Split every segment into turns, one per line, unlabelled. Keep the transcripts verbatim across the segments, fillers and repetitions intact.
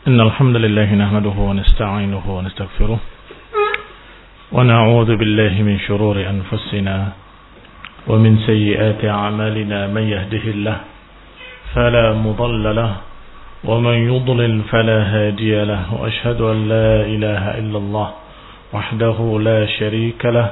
إن الحمد لله نحمده ونستعينه ونستغفره ونعوذ بالله من شرور أنفسنا ومن سيئات أعمالنا. من يهده الله فلا مضل له ومن يضلل فلا هادي له، وأشهد أن لا إله إلا الله وحده لا شريك له،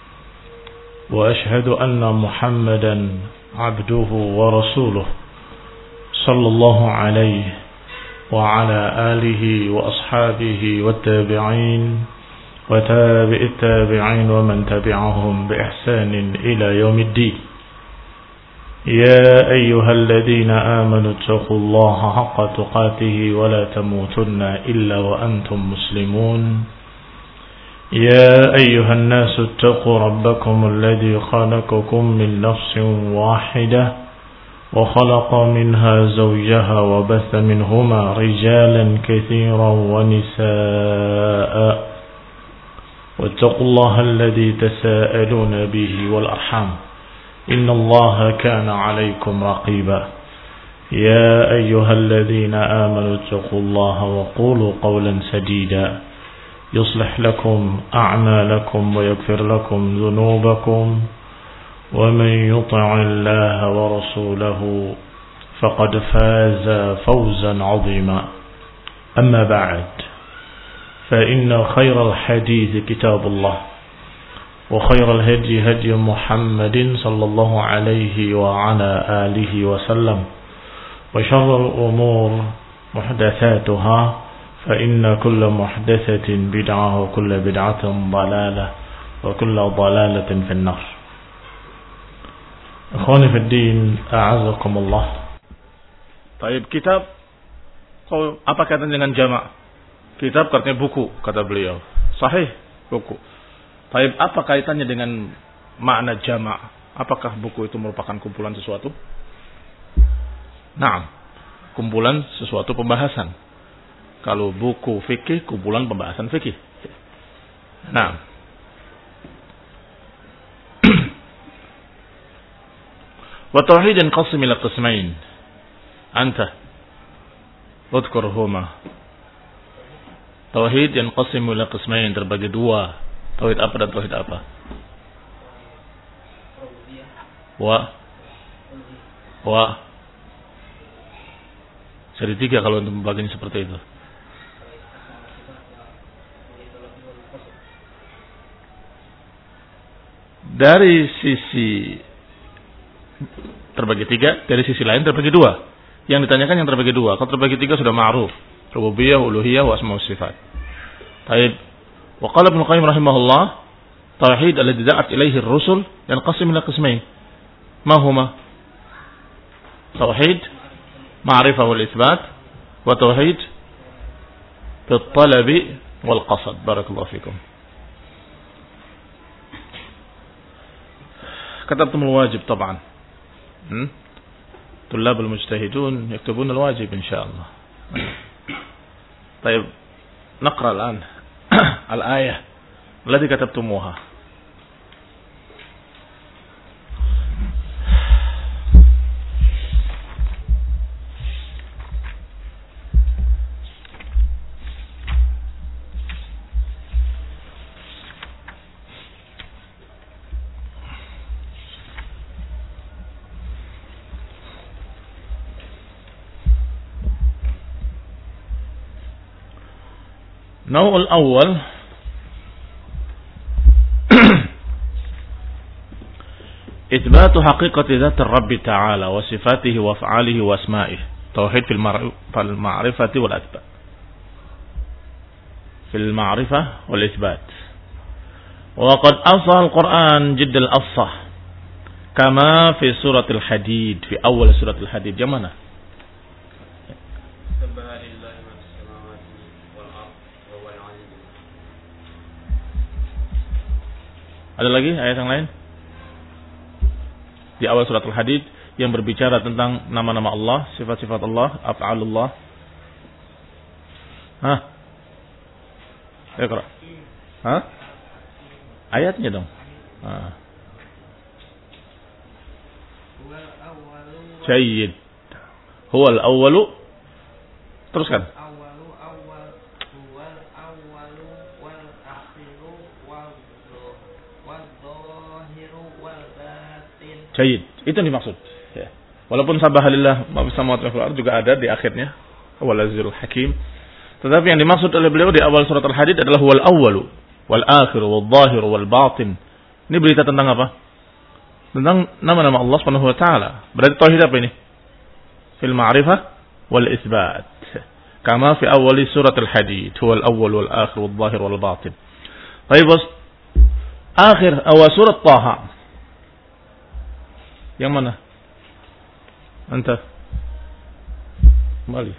وأشهد أن محمدا عبده ورسوله صلى الله عليه وعلى آله وأصحابه والتابعين وتابع التابعين ومن تبعهم بإحسان إلى يوم الدين. يا أيها الذين آمنوا اتقوا الله حق تقاته ولا تموتن إلا وأنتم مسلمون. يا أيها الناس اتقوا ربكم الذي خلقكم من نفس واحدة وخلق منها زوجها وبث منهما رجالا كثيرا ونساء، واتقوا الله الذي تساءلون به والأرحام إن الله كان عليكم رقيبا. يا أيها الذين آمنوا اتقوا الله وقولوا قولا سديدا يصلح لكم أعمالكم ويغفر لكم ذنوبكم، ومن يطع الله ورسوله فقد فاز فوزا عظيما. أما بعد، فإن خير الحديث كتاب الله، وخير الهدي هدي محمد صلى الله عليه وعلى آله وسلم، وشر الأمور محدثاتها، فإن كل محدثة بدعة وكل بدعة ضلالة وكل ضلالة في النار. Akhwani fi din, a'azakumullah. Taib, kitab, apa kaitannya dengan jamak? Kitab artinya buku, kata beliau. Sahih, buku. Taib, apa kaitannya dengan makna jamak? Apakah buku itu merupakan kumpulan sesuatu? Naam, kumpulan sesuatu pembahasan. Kalau buku fikih, kumpulan pembahasan fikih. Naam. Wa tauhid yanqasim ila qismain. Anta udhkurhuma. Tauhid yanqasim ila qismain, terbagi dua. Tauhid apa dan tauhid apa? Wa wa jadi tiga kalau untuk membaginya seperti itu. Dari sisi terbagi tiga, dari sisi lain terbagi dua. Yang ditanyakan yang terbagi dua. Kalau terbagi tiga sudah ma'ruf. Rububiyah, uluhiyah, wa asma wa sifat. Taib. Wa qala Ibnu Qayyim rahimahullah, tauhid alladzi da'at ilaihi ar-rusul yanqasim ila qismain. Ma huma? Tauhid ma'rifah wal itsbat, wa tauhid fi at-talab wal qasd. Barakallahu fikum. كتبتم الواجب طبعا. طلاب المجتهدون يكتبون الواجب إن شاء الله. طيب نقرأ الآن الآية التي كتبتموها. النوع الأول إثبات حقيقة ذات الرب تعالى وصفاته وأفعاله وأسمائه. توحيد في المعرفة والإثبات. في المعرفة والإثبات. وقد أفصح القرآن جد الأفصح كما في سورة الحديد، في أول سورة الحديد. جمعنا Ada lagi ayat yang lain? Di awal surat Al-Hadid yang berbicara tentang nama-nama Allah, sifat-sifat Allah, af'alullah. Hah? Iqra. Hah? Ayatnya dong. Ah. Jayyid. Huwal awwalu. Teruskan. Jayid. Itu yang dimaksud. Ya. Walaupun sabahalillah ma fis samawati wal ardi juga ada di akhirnya. Wal azizul hakim. Tetapi yang dimaksud oleh beliau di awal surat Al-Hadid adalah wal awwalu wal akhiru wal zahiru wal batin. Ini berita tentang apa? Tentang nama-nama Allah Subhanahu wa taala. Berarti tauhid apa ini? Fil ma'rifah wal isbat. Kama fi awwali surat Al-Hadid, huwa al-awwal wal akhir wal zahir wal batin. Baik, bos. Akhir awal surat Taha. Yang mana? Anta. Kembali.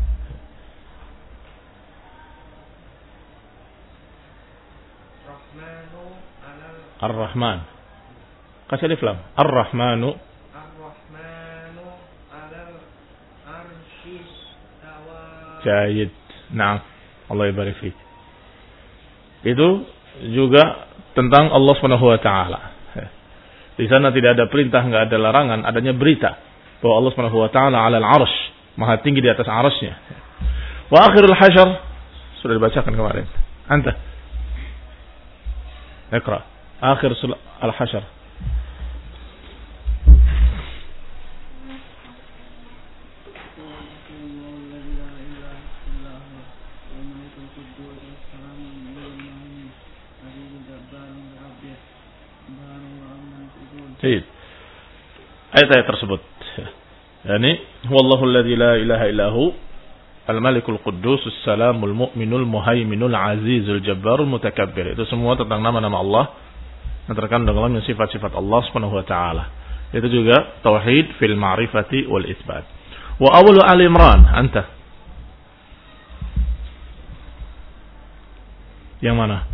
Ar-Rahman. Kasih alif lam. Ar-Rahmanu. Ar-Rahmanu alal arsyis tawa. Jayid. Naam. Allah yabarik fiik. Itu juga tentang Allah Subhanahu wa taala. Di sana tidak ada perintah, enggak ada larangan, adanya berita bahwa Allah Subhanahu wa taala 'alal 'arsy, maha tinggi di atas 'arsy-Nya. Wa akhirul hasyr sudah dibacakan kemarin. Anta. Iqra. Akhir surah Al-Hasyr. Baik. Ayat-ayat tersebut. Yani, huwallahu alladzi la ilaha illahu al-malikul quddus as-salamul mu'minul muhaiminul azizul jabbarul mutakabbir. Itu semua tentang nama-nama Allah yang terkandung dalam sifat-sifat Allah Subhanahu wa taala. Itu juga tauhid fil ma'rifati wal itsbat. Wa awwalu Ali Imran, anta. Yang mana?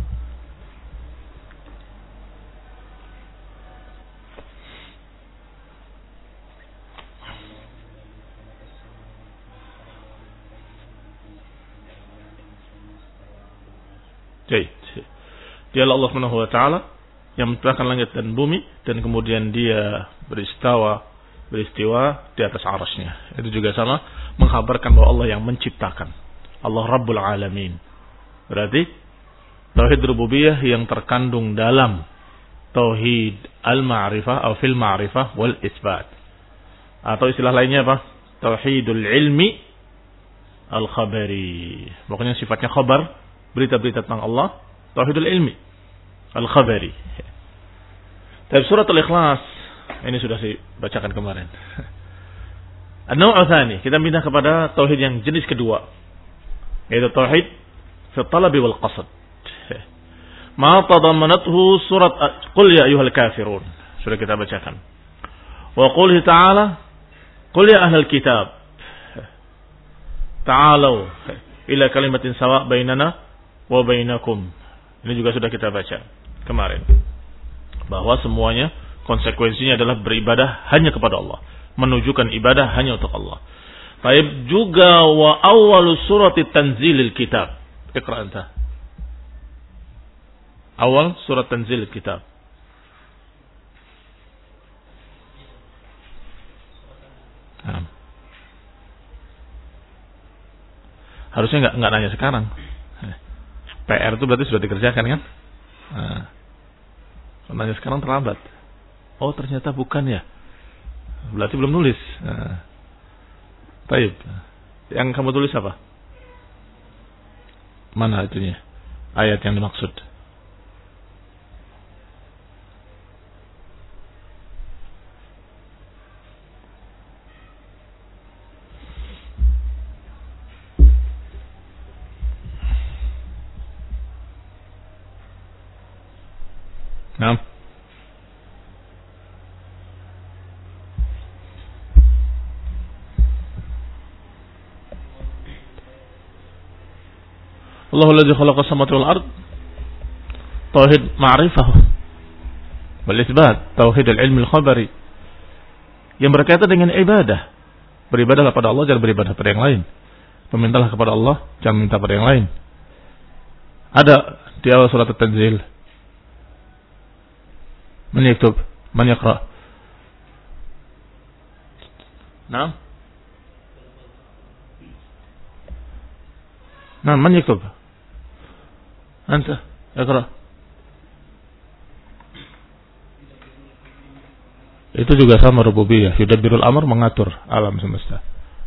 Baik. Dialah Allah Subhanahu wa taala yang menciptakan langit dan bumi dan kemudian dia beristawa, beristiwa di atas arasnya. Itu juga sama menghabarkan bahwa Allah yang menciptakan. Allah Rabbul Alamin. Berarti tauhid rububiyah yang terkandung dalam tauhid al-ma'rifah atau fil ma'rifah wal isbat. Atau istilah lainnya apa? Tauhidul ilmi al-khabari. Pokoknya sifatnya khabar, berita-berita tentang Allah, tauhidul ilmi al-khabari. Dari surat Al-Ikhlas ini sudah saya bacakan kemarin. An-naw' tsani, kita pindah kepada tauhid yang jenis kedua, yaitu tauhid fi talab wal qasd. Ma tadammanathu surat Qul ya ayyuhal kafirun. Sudah kita bacakan. Wa qul ta'ala Qul ya ahlal kitab ta'alu ila kalimatin sawa' bainana wa bainakum. Ini juga sudah kita baca kemarin. Bahwa semuanya konsekuensinya adalah beribadah hanya kepada Allah, menunjukkan ibadah hanya untuk Allah. Baik, juga wa awwalu surati tanzilil kitab. Iqra anta. Awal surat tanzilil kitab. Nah. Harusnya enggak enggak nanya sekarang. P R itu berarti sudah dikerjakan kan? Nah. Nanya sekarang terlambat. Oh ternyata bukan ya. Berarti belum nulis. Nah. Baik. Yang kamu tulis apa? Mana itunya? Ayat yang dimaksud. Nah. Allahu alladzi khalaqa as-samawati wal ard. Tauhid ma'rifah wal isbat, tauhid al-ilm al-khabari. Yang berkaitan dengan ibadah. Beribadahlah pada Allah, jangan beribadah pada yang lain. Memintalah kepada Allah, jangan minta pada yang lain. Ada di awal surat At-Tanzil. Man yaktub, man yaqra. Naam. Naam, man yaktub. Anta, iqra. Itu juga sama rububiyah. Yudabbirul amr, mengatur alam semesta.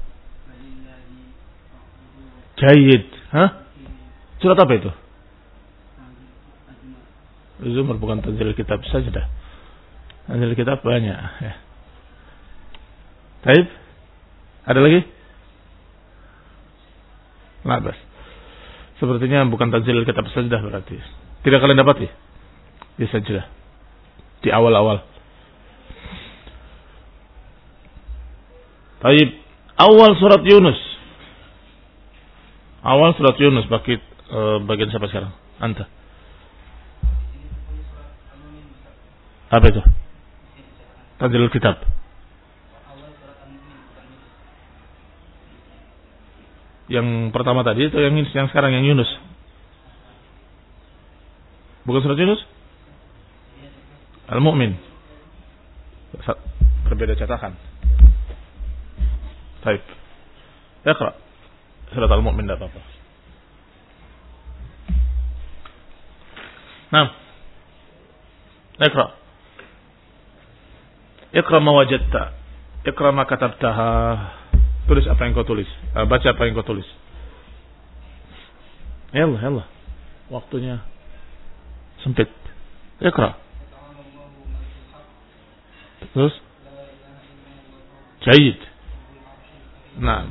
Jayyid. Hah? Surat apa itu? Zumar, bukan Tanzil Kitab saja dah. Tanzil Kitab banyak. Ya. Baik. Ada lagi? Labas. Sepertinya bukan Tanzil Kitab saja berarti. Tidak kalian dapati? Di saja. Di awal-awal. Baik. Awal surat Yunus. Awal surat Yunus bagi uh, bagian siapa sekarang? Anta. Apa itu? Tanzilul Kitab. Yang pertama tadi itu yang yang sekarang yang Yunus. Bukan surat Yunus? Al-Mu'min. Berbeda cetakan. Baik. Iqra. Surat Al-Mu'min tidak apa-apa. Nah. Iqra. Iqra ma wajadta. Iqra ma katabtaha. Tulis apa yang kau tulis. Uh, baca apa yang kau tulis. Yallah, yallah. Waktunya sempit. Iqra. Terus? Jayyid. Nah.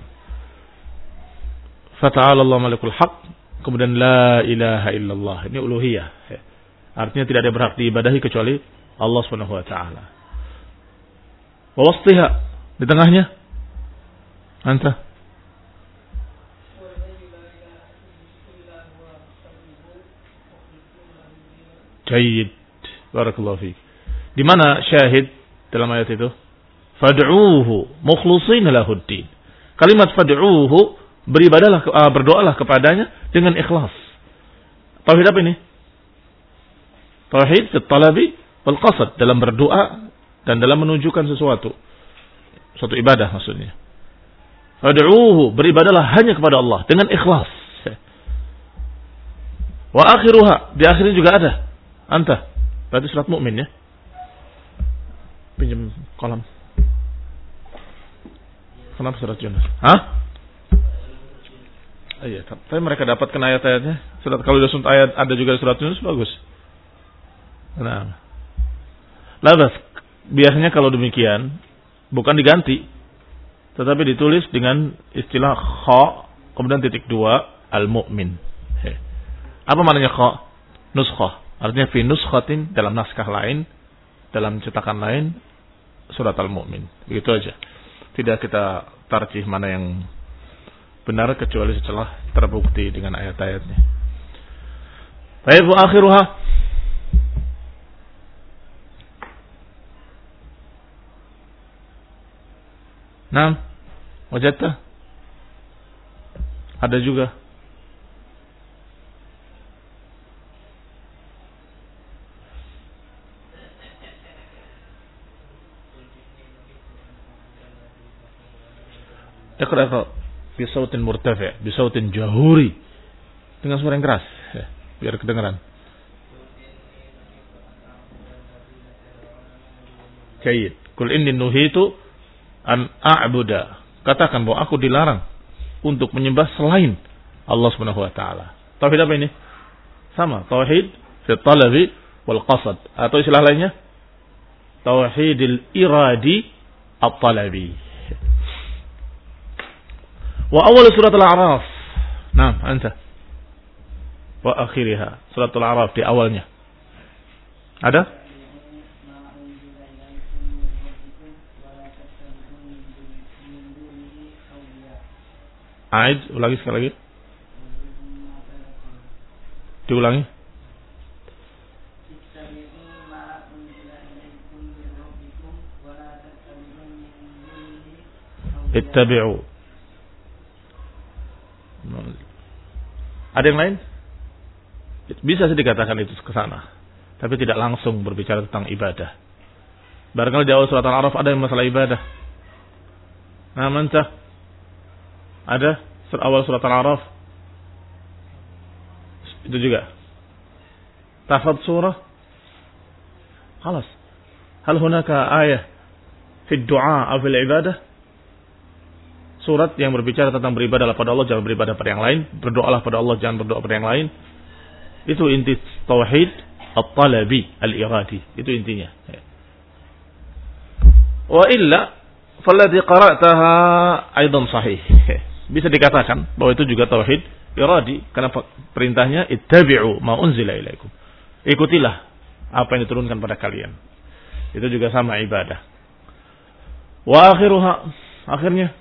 Fata'ala Allah malikul haq. Kemudian la ilaha illallah. Ini uluhiyah. Artinya tidak ada berhak diibadahi kecuali Allah Subhanahu wa taala. Wa wasliha, di tengahnya anta. Jayyid. Barakallahu fiik. Di mana syahid dalam ayat itu? Fad'uuhu mukhlishina lahuddin. Kalimat fad'uuhu, beribadalah, berdoalah kepadanya dengan ikhlas. Tauhid apa ini? Tauhid fit talabi wal qasad, dalam berdoa dan dalam menunjukkan sesuatu. Suatu ibadah maksudnya. Fad'uuhu, beribadalah hanya kepada Allah dengan ikhlas. Wa akhiruha, di akhirnya juga ada. Anta, berarti surat Mu'min ya. Pinjam kolam. Kenapa surat Yunus? Hah? Oh, iya, tapi mereka dapatkan ayat-ayatnya. Surat, kalau sudah ayat ada juga surat Yunus, bagus. Nah. Labas, biasanya kalau demikian bukan diganti, tetapi ditulis dengan istilah kha, kemudian titik dua, al-mu'min. Apa maknanya kha? Nuskhah. Artinya fi nuskhatin, dalam naskah lain, dalam cetakan lain, surat al-mu'min. Begitu aja. Tidak kita tarjih mana yang benar kecuali setelah terbukti dengan ayat-ayatnya. Baik, wa akhiruha. Nah, wajadta? Ada juga. Iqra bisautin murtafi', bisautin jahuri, dengan suara yang keras ya, biar kedengaran. Jayyid. Qul inni nuhitu an a'buda. Katakan bahwa aku dilarang untuk menyembah selain Allah Subhanahu wa taala. Tauhid apa ini? Sama, tauhid fi talabi wal qasad, atau istilah lainnya tauhidil iradi at-talabi. Wa awal surat Al-A'raf. Nah, anta. Wa akhiriha. Surat Al-A'raf di awalnya. Ada? Aid, ulangi sekali lagi. Diulangi. Ittabi'u. Ada yang lain? Bisa sih dikatakan itu ke sana, tapi tidak langsung berbicara tentang ibadah. Barangkali di awal surat Al-A'raf ada yang masalah ibadah. Nah, mantah. Ada awal surat Al-A'raf. Itu juga. Tafad surah. Khalas. Hal hunaka ayah fi du'a atau fil ibadah. Surat yang berbicara tentang beribadahlah pada Allah, jangan beribadah pada yang lain. Berdoalah pada Allah, jangan berdoa pada yang lain. Itu inti tauhid at-talabi al-iradi. Itu intinya. Wa illa falladhi qara'taha aidan sahih. Bisa dikatakan bahwa itu juga tauhid iradi karena perintahnya ittabi'u ma unzila ilaikum. Ikutilah apa yang diturunkan pada kalian. Itu juga sama ibadah. Wa akhiruha, akhirnya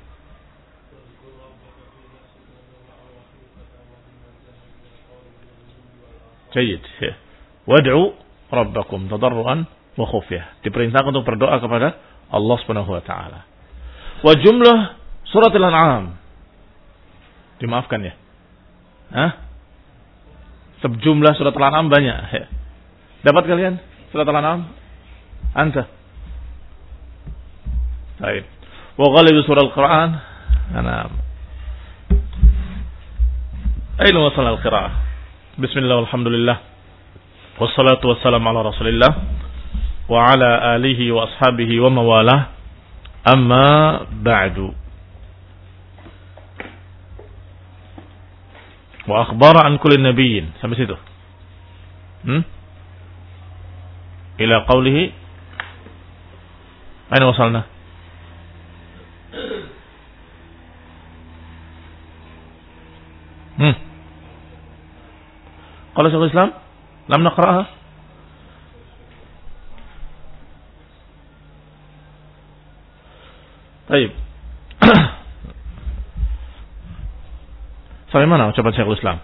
Jayyid. Wad'u rabbakum tadarruan wa khufyah. Diperintahkan untuk berdoa kepada Allah Subhanahu wa taala. Wa jumlah surat Al-An'am. Dimaafkan ya. Hah? Sejumlah surat Al-An'am banyak. Dapat kalian surat Al-An'am? Anta. Baik. Wa ghalib surah Al-Qur'an. Anam. Aina wasal al-qira'ah? Bismillah walhamdulillah. Wassalatu wassalamu ala Rasulillah wa ala alihi wa ashabihi wa mawalah. Amma ba'du. Wa akhbara an kulli nabiyyin. Sampai situ. Hmm? Ila qawlihi. Aina wasalna? Hmm. Qala Syekhul Islam, lam naqra'aha. Baik. Sampai mana ucapan Syekhul Islam?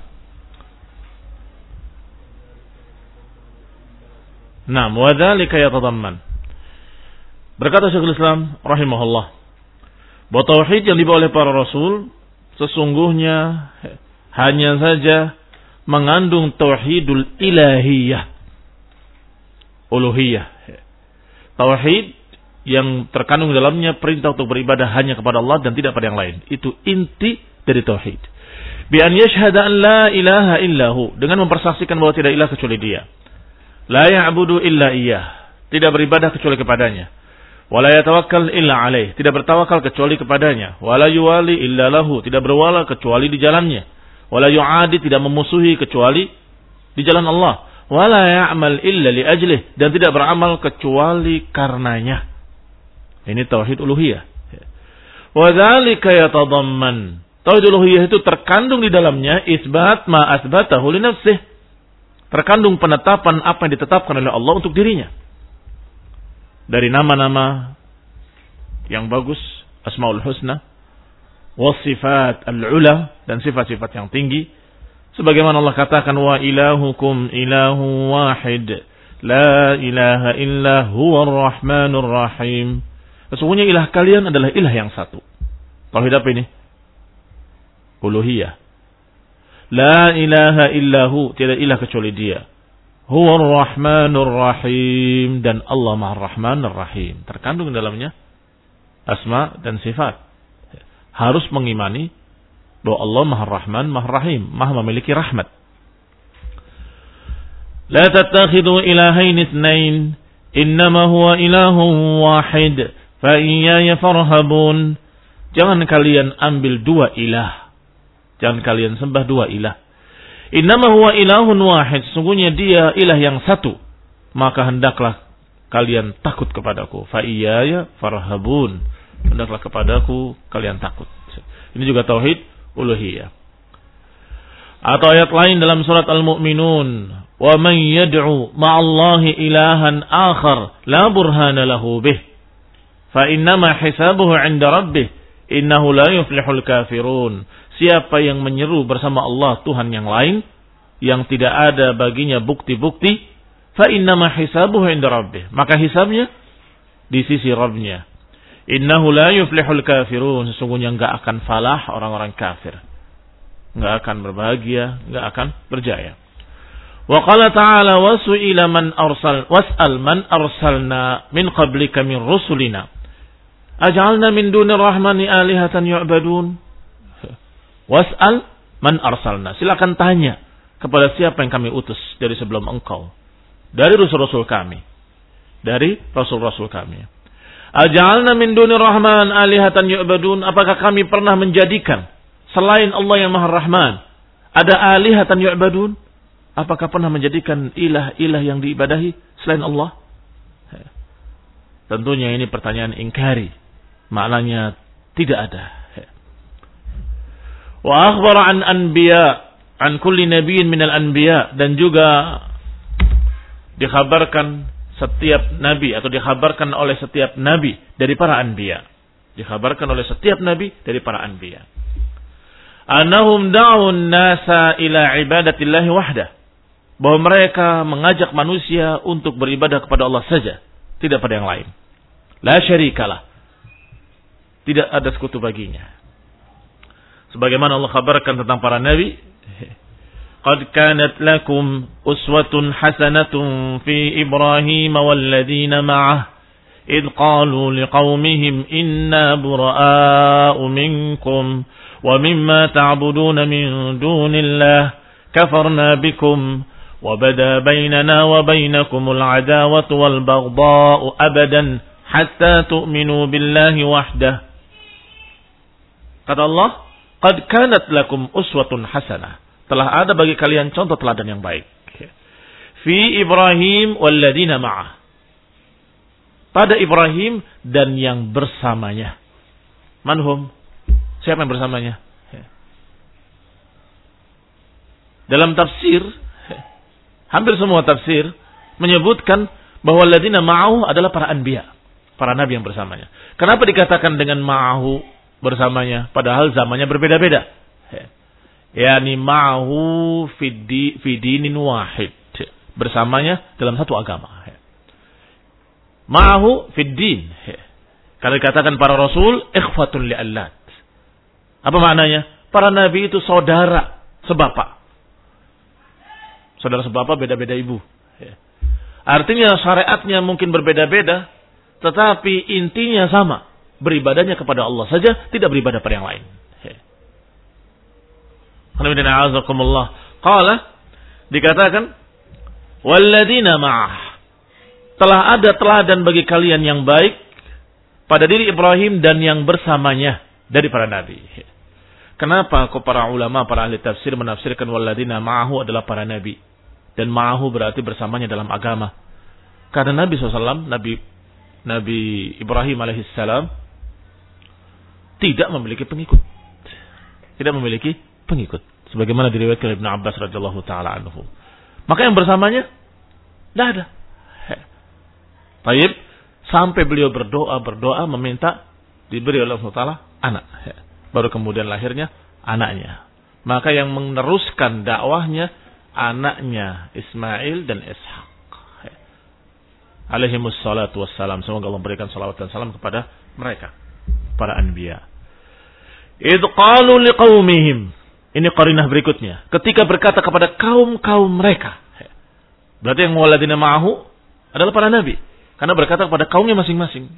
Naam, wa dzalika yatadamman. Berkata Syekhul Islam rahimahullah, bahwa tauhid yang dibawa oleh para rasul sesungguhnya hanya saja mengandung tauhidul ilahiyah, uluhiyah. Tauhid yang terkandung dalamnya perintah untuk beribadah hanya kepada Allah dan tidak pada yang lain. Itu inti dari tauhid. Bi an yashhada an la ilaha illahu, dengan mempersaksikan bahwa tidak ilah kecuali Dia. La ya'budu illa iyyah, tidak beribadah kecuali kepadanya. Wa la yatawakkal illa alaih, tidak bertawakal kecuali kepadanya. Wa la yuwali illa lahu, tidak berwala kecuali di jalannya. Wala yu'adi, tidak memusuhi kecuali di jalan Allah. Wala ya'mal illa li ajlih, dan tidak beramal kecuali karenanya. Ini tauhid uluhiyah. Wa dzalika yatadamman, tauhid uluhiyah itu terkandung di dalamnya isbat ma asbatahu li nafsihi, terkandung penetapan apa yang ditetapkan oleh Allah untuk dirinya. Dari nama-nama yang bagus, Asmaul Husna, wasifat al-ula, dan sifat-sifat yang tinggi, sebagaimana Allah katakan wa ilahukum ilahu wahid la ilaha illa huwar rahmanur rahim. Sesungguhnya ilah kalian adalah ilah yang satu. Tauhid apa ini? Uluhiyah. La ilaha illahu, tidak ilah kecuali Dia. Huwar rahmanur rahim, dan Allah Maha Rahmanur Rahim. Terkandung dalamnya asma dan sifat. Harus mengimani bahwa Allah Maha Rahman, Maha Rahim, Maha memiliki rahmat. La tattakhidu ilahain itsnain, innama huwa ilahun wahid, fa iyaya farhabun. Jangan kalian ambil dua ilah. Jangan kalian sembah dua ilah. Innama huwa ilahun wahid, sesungguhnya Dia ilah yang satu. Maka hendaklah kalian takut kepadaku. Fa iyaya farhabun. Hendaklah kepadaku kalian takut. Ini juga tauhid uluhiyah. Atau ayat lain dalam surat Al-Mu'minun, wa man yad'u ma'allahi ilahan akhar la burhana lahu bih, fa innama hisabuhu 'inda rabbih, innahu la yuflihul kafirun. Siapa yang menyeru bersama Allah Tuhan yang lain yang tidak ada baginya bukti-bukti, fa innama hisabuhu 'inda rabbih, maka hisabnya di sisi Rabb-Nya. Innahu la yuflihul kafirun, sesungguhnya enggak akan falah orang-orang kafir. Enggak akan berbahagia, enggak akan berjaya. Wa qala ta'ala wa su'ila man arsal was'al man arsalna min qablika min rusulina aj'alna min dunir rahmani alihatan yu'badun. Was'al man arsalna, silakan tanya kepada siapa yang kami utus dari sebelum engkau, dari rasul-rasul kami, dari rasul-rasul kami. Aja'alna min dunir rahman alihatan yu'badun? Apakah kami pernah menjadikan selain Allah yang Maha Rahman ada alihatan yu'badun? Apakah pernah menjadikan ilah-ilah yang diibadahi selain Allah? Tentunya ini pertanyaan ingkari. Maknanya tidak ada. Wa akhbara an anbiya, an kulli nabiyyin minal anbiya, dan juga dikhabarkan setiap nabi atau dikhabarkan oleh setiap nabi dari para anbiya. Dikhabarkan oleh setiap nabi dari para anbiya. Annahum da'un nasa ila ibadatillahi wahdah. Bahwa mereka mengajak manusia untuk beribadah kepada Allah saja, tidak pada yang lain. La syarikalah. Tidak ada sekutu baginya. Sebagaimana Allah kabarkan tentang para nabi, qad kanat lakum uswatun hasanatun fi Ibrahim walladzina ma'ah id qalu liqaumihim inna bura'a'u minkum wa mimma ta'buduna min dunillah kafarna bikum wa bada bainana wa bainakumul adawatu wal baghdha'u abadan hatta tu'minu billahi wahdah. Kata Allah, qad kanat lakum uswatun hasanah. Telah ada bagi kalian contoh teladan yang baik. Fi Ibrahim walladzina ma'ah. Pada Ibrahim dan yang bersamanya. Manhum? Siapa yang bersamanya? Dalam tafsir, hampir semua tafsir menyebutkan bahwa alladzina ma'ahu adalah para anbiya, para nabi yang bersamanya. Kenapa dikatakan dengan ma'ahu bersamanya padahal zamannya berbeda-beda? Yani ma'ahu fi dinin wahid, bersamanya dalam satu agama. Ma'ahu fi din. Kalau dikatakan para rasul ikhwatun li'allat. Apa maknanya? Para nabi itu saudara sebapak. Saudara sebapak beda-beda ibu. Artinya syariatnya mungkin berbeda-beda, tetapi intinya sama. Beribadahnya kepada Allah saja, tidak beribadah pada yang lain. Qala, dikatakan, walladzina ma'ah. Telah ada teladan bagi kalian yang baik pada diri Ibrahim dan yang bersamanya dari para nabi. Kenapa kok para ulama, para ahli tafsir menafsirkan walladzina ma'ahu adalah para nabi? Dan ma'ahu berarti bersamanya dalam agama. Karena Nabi shallallahu alaihi wasallam, Nabi, Nabi Ibrahim alaihissalam tidak memiliki pengikut. Tidak memiliki pengikut. Sebagaimana diriwayatkan Ibnu Abbas radhiyallahu taala anhu. Maka yang bersamanya tidak ada. Baik, sampai beliau berdoa, berdoa meminta diberi oleh Allah Taala anak. Baru kemudian lahirnya anaknya. Maka yang meneruskan dakwahnya anaknya Ismail dan Ishak. Alaihimus salatu wassalam. Semoga Allah memberikan salawat dan salam kepada mereka, para anbiya. Idh qalu liqaumihim. Ini qarinah berikutnya. Ketika berkata kepada kaum-kaum mereka. Berarti yang waladina ma'ahu adalah para nabi. Karena berkata kepada kaumnya masing-masing.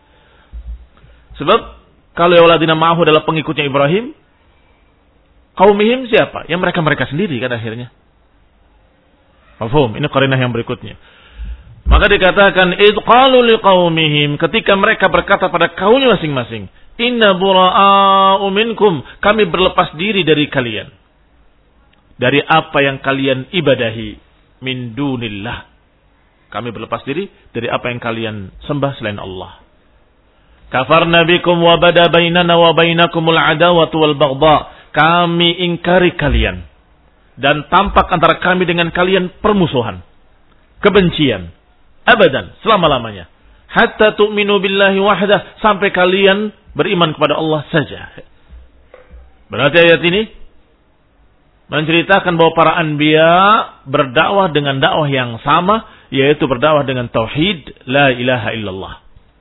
Sebab kalau waladina ma'ahu adalah pengikutnya Ibrahim, kaumihim siapa? Yang mereka-mereka sendiri kan akhirnya. Mafhum? Ini qarinah yang berikutnya. Maka dikatakan idh qalu liqaumihim, ketika mereka berkata pada kaumnya masing-masing, inna bura'a'u minkum, kami berlepas diri dari kalian, dari apa yang kalian ibadahi, min dunillah, kami berlepas diri dari apa yang kalian sembah selain Allah. Kafarna bikum wa bada bainana wa bainakumul adawatu wal baghdha, kami ingkari kalian dan tampak antara kami dengan kalian permusuhan, kebencian, abadan, selama-lamanya. Hatta tu'minu billahi wahdah, sampai kalian beriman kepada Allah saja. Berarti ayat ini menceritakan bahwa para anbiya berdakwah dengan dakwah yang sama, yaitu berdakwah dengan tauhid la ilaha illallah.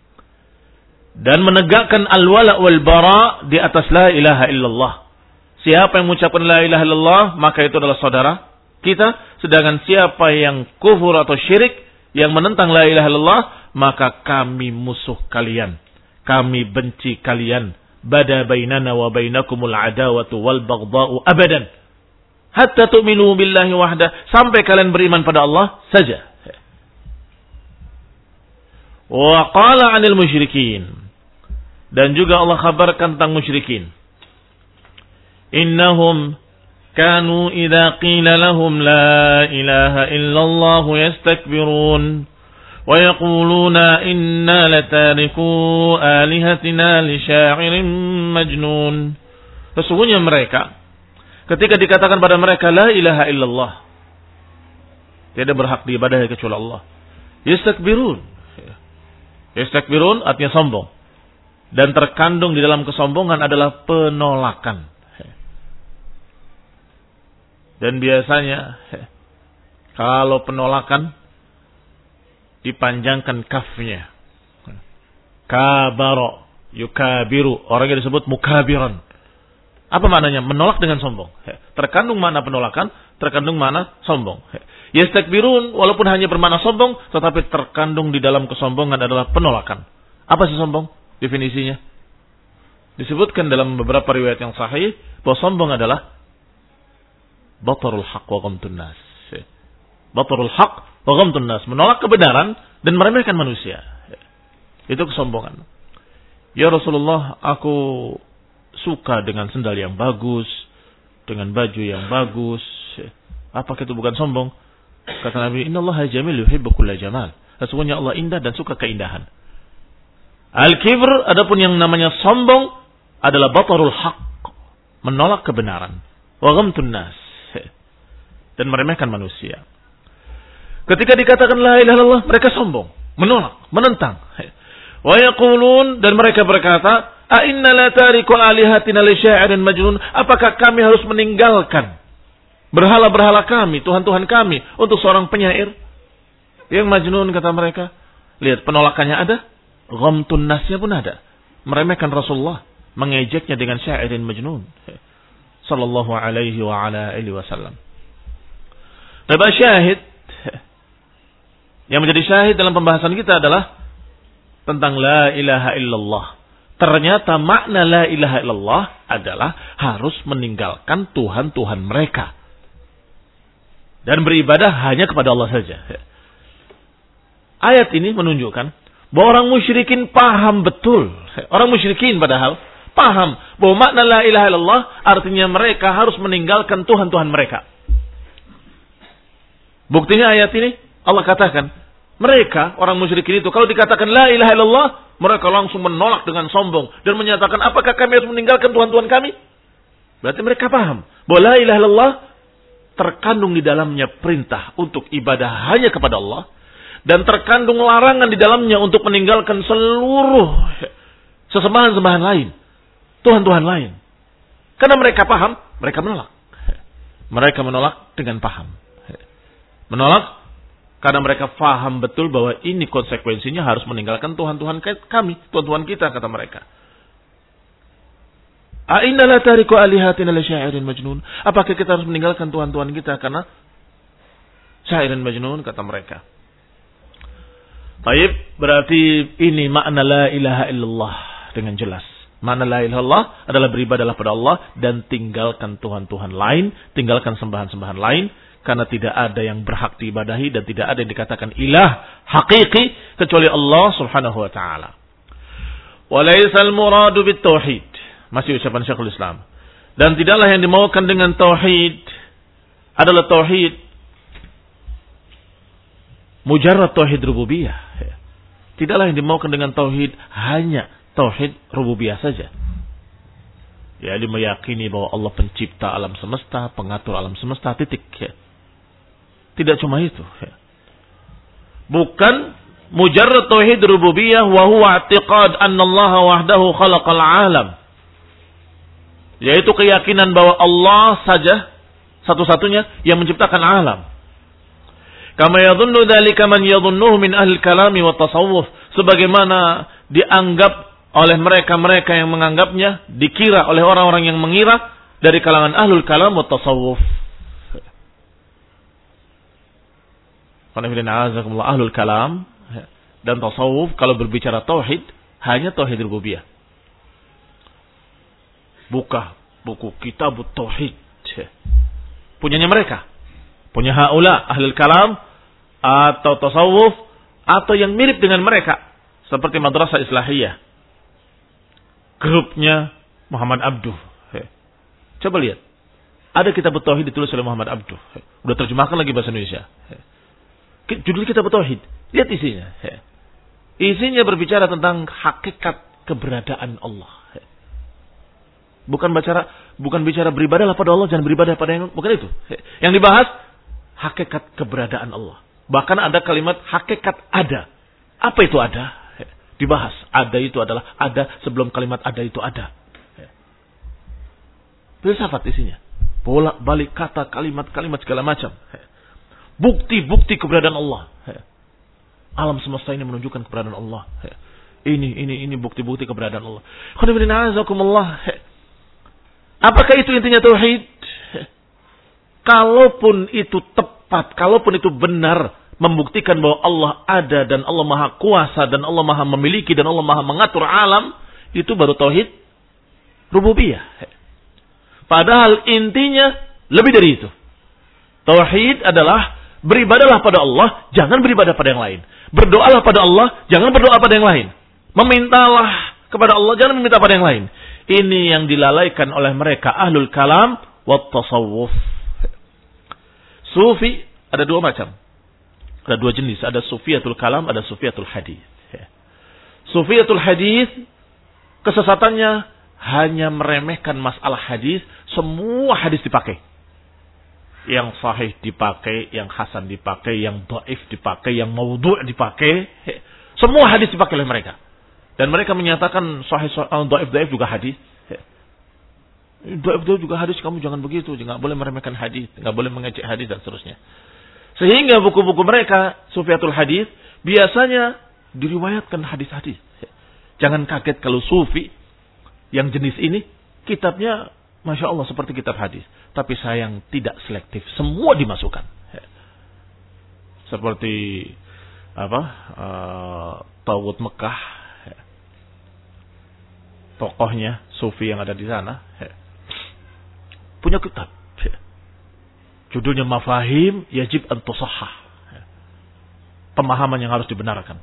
Dan menegakkan al-wala wal bara di atas la ilaha illallah. Siapa yang mengucapkan la ilaha illallah, maka itu adalah saudara kita. Sedangkan siapa yang kufur atau syirik, yang menentang la ilaha illallah, maka kami musuh kalian. Kami benci kalian. Bada bainana wa bainakumul adawatu wal baghdha'u abadan. Hatta tu'minu billahi wahdah. Sampai kalian beriman pada Allah saja. Wa qala 'anil musyrikin. Dan juga Allah kabarkan tentang musyrikin. Innahum kanu idza qila lahum la ilaha illallah yastakbirun wa yaquluna inna latariku alihatina li sya'irin majnun. Sesungguhnya mereka ketika dikatakan pada mereka la ilaha illallah, tidak berhak diibadahi kecuali Allah, yastakbirun. Yastakbirun artinya sombong. Dan terkandung di dalam kesombongan adalah penolakan. Dan biasanya kalau penolakan dipanjangkan kafnya. Kabaro, yukabiru. Orangnya disebut mukabiran. Apa maknanya? Menolak dengan sombong. Terkandung makna penolakan, terkandung makna sombong. Yastakbirun walaupun hanya bermakna sombong, tetapi terkandung di dalam kesombongan adalah penolakan. Apa sih sombong? Definisinya disebutkan dalam beberapa riwayat yang sahih bahwa sombong adalah batarul haq wa ghamtun nas. Batarul haq wa ghamtun nas, menolak kebenaran dan meremehkan manusia. Itu kesombongan. Ya Rasulullah, aku suka dengan sendal yang bagus, dengan baju yang bagus. Apakah itu bukan sombong? Kata Nabi, innallaha jamil yuhibbu kulla jamal. Sesungguhnya Allah indah dan suka keindahan. Al-kibr adapun yang namanya sombong adalah batarul haq, menolak kebenaran, wa ghamtun nas, dan meremehkan manusia. Ketika dikatakan la ilaha illallah, mereka sombong, menolak, menentang. Wa yaqulun, dan mereka berkata, a inna la tariku alihatina li sya'irin majnun. Apakah kami harus meninggalkan berhala-berhala kami, tuhan-tuhan kami untuk seorang penyair yang majnun, kata mereka. Lihat, penolakannya ada, ghamtun nasnya pun ada. Meremehkan Rasulullah, mengejeknya dengan syairin majnun. Sallallahu alaihi wa ala alihi wasallam. Tapi syahid yang menjadi syahid dalam pembahasan kita adalah tentang la ilaha illallah. Ternyata makna la ilaha illallah adalah harus meninggalkan Tuhan-Tuhan mereka dan beribadah hanya kepada Allah saja. Ayat ini menunjukkan bahwa orang musyrikin paham betul. Orang musyrikin padahal paham bahwa makna la ilaha illallah artinya mereka harus meninggalkan Tuhan-Tuhan mereka. Buktinya ayat ini Allah katakan, mereka orang musyrikin itu kalau dikatakan la ilaha illallah, mereka langsung menolak dengan sombong dan menyatakan, apakah kami harus meninggalkan Tuhan-Tuhan kami? Berarti mereka paham bahwa la ilaha illallah terkandung di dalamnya perintah untuk ibadah hanya kepada Allah. Dan terkandung larangan di dalamnya untuk meninggalkan seluruh sesembahan-sembahan lain, Tuhan-Tuhan lain. Karena mereka paham, mereka menolak. Mereka menolak dengan paham. Menolak karena mereka paham betul bahwa ini konsekuensinya harus meninggalkan Tuhan-Tuhan kami, Tuhan-Tuhan kita, kata mereka. A inna la tariku alihatina li sya'irin majnun. Apakah kita harus meninggalkan Tuhan-Tuhan kita karena syairin majnun, kata mereka. Baik, berarti ini makna la ilaha illallah dengan jelas. Makna la ilaha illallah adalah beribadahlah pada Allah dan tinggalkan Tuhan-Tuhan lain, tinggalkan sembahan-sembahan lain, karena tidak ada yang berhak diibadahi dan tidak ada yang dikatakan ilah hakiki kecuali Allah Subhanahu wa taala. Wa laysal muradu bit tauhid. Masih ucapan Syekhul Islam. Dan tidaklah yang dimaukan dengan tauhid adalah tauhid mujarrad tauhid rububiyah. Tidaklah yang dimaukan dengan tauhid hanya tauhid rububiyah saja. Ya, dia meyakini bahwa Allah pencipta alam semesta, pengatur alam semesta, titik. Ya. Tidak cuma itu. Ya. Bukan mujarrad tauhid rububiyah wa huwa i'tiqad anna Allah wahdahu khalaqal alam. Yaitu keyakinan bahwa Allah saja satu-satunya yang menciptakan alam. Kama yadhunnu dzalika man yadhunnuhu min ahli kalami wa tasawuf, sebagaimana dianggap oleh mereka-mereka yang menganggapnya, dikira oleh orang-orang yang mengira dari kalangan ahlul kalam wa tasawuf. Qanifidina ahlul kalam dan tasawuf kalau berbicara tauhid hanya tauhid rububiyah. Buka buku Kitabut Tauhid punyanya mereka, punya haula ahlul kalam atau tasawuf atau yang mirip dengan mereka seperti Madrasah Islahiyah, grupnya Muhammad Abduh. Coba lihat, ada kitab tauhid ditulis oleh Muhammad Abduh, udah terjemahkan lagi bahasa Indonesia. Judul kitab tauhid, lihat isinya. Isinya berbicara tentang hakikat keberadaan Allah. Bukan bicara bukan bicara beribadahlah pada Allah, jangan beribadah pada yang bukan itu. Yang dibahas hakikat keberadaan Allah. Bahkan ada kalimat hakikat ada. Apa itu ada? Dibahas. Ada itu adalah ada sebelum kalimat ada itu ada. Filsafat isinya. Bolak-balik kata, kalimat-kalimat segala macam. Bukti-bukti keberadaan Allah. Alam semesta ini menunjukkan keberadaan Allah. Ini ini ini bukti-bukti keberadaan Allah. Apakah itu intinya tauhid? Kalaupun itu tepat, kalaupun itu benar, membuktikan bahwa Allah ada dan Allah Maha Kuasa dan Allah Maha memiliki dan Allah Maha mengatur alam, itu baru tauhid rububiyah. Padahal intinya lebih dari itu. Tauhid adalah beribadahlah pada Allah, jangan beribadah pada yang lain. Berdoalah pada Allah, jangan berdoa pada yang lain. Memintalah kepada Allah, jangan meminta pada yang lain. Ini yang dilalaikan oleh mereka ahlul kalam wat tasawuf. Sufi ada dua macam. Ada dua jenis, ada sufiyatul kalam, ada sufiyatul hadis. Sufiyatul hadis kesesatannya hanya meremehkan masalah hadis, semua hadis dipakai. Yang sahih dipakai, yang hasan dipakai, yang dhaif dipakai, yang maudhu' dipakai. Semua hadis dipakai oleh mereka. Dan mereka menyatakan sahih, dhaif, dhaif juga hadis. Dhaif, dhaif juga hadis, kamu jangan begitu. Jangan boleh meremehkan hadis, enggak boleh mengejek hadis dan seterusnya. Sehingga buku-buku mereka, sufiyatul hadis, biasanya diriwayatkan hadis-hadis. Jangan kaget kalau sufi yang jenis ini, kitabnya Masya Allah seperti kitab hadis. Tapi sayang tidak selektif. Semua dimasukkan. Seperti apa? Uh, Tawud Mekah. Tokohnya sufi yang ada di sana. Punya kitab. Judulnya Mafahim Yajib an Tusahhah. Pemahaman yang harus dibenarkan.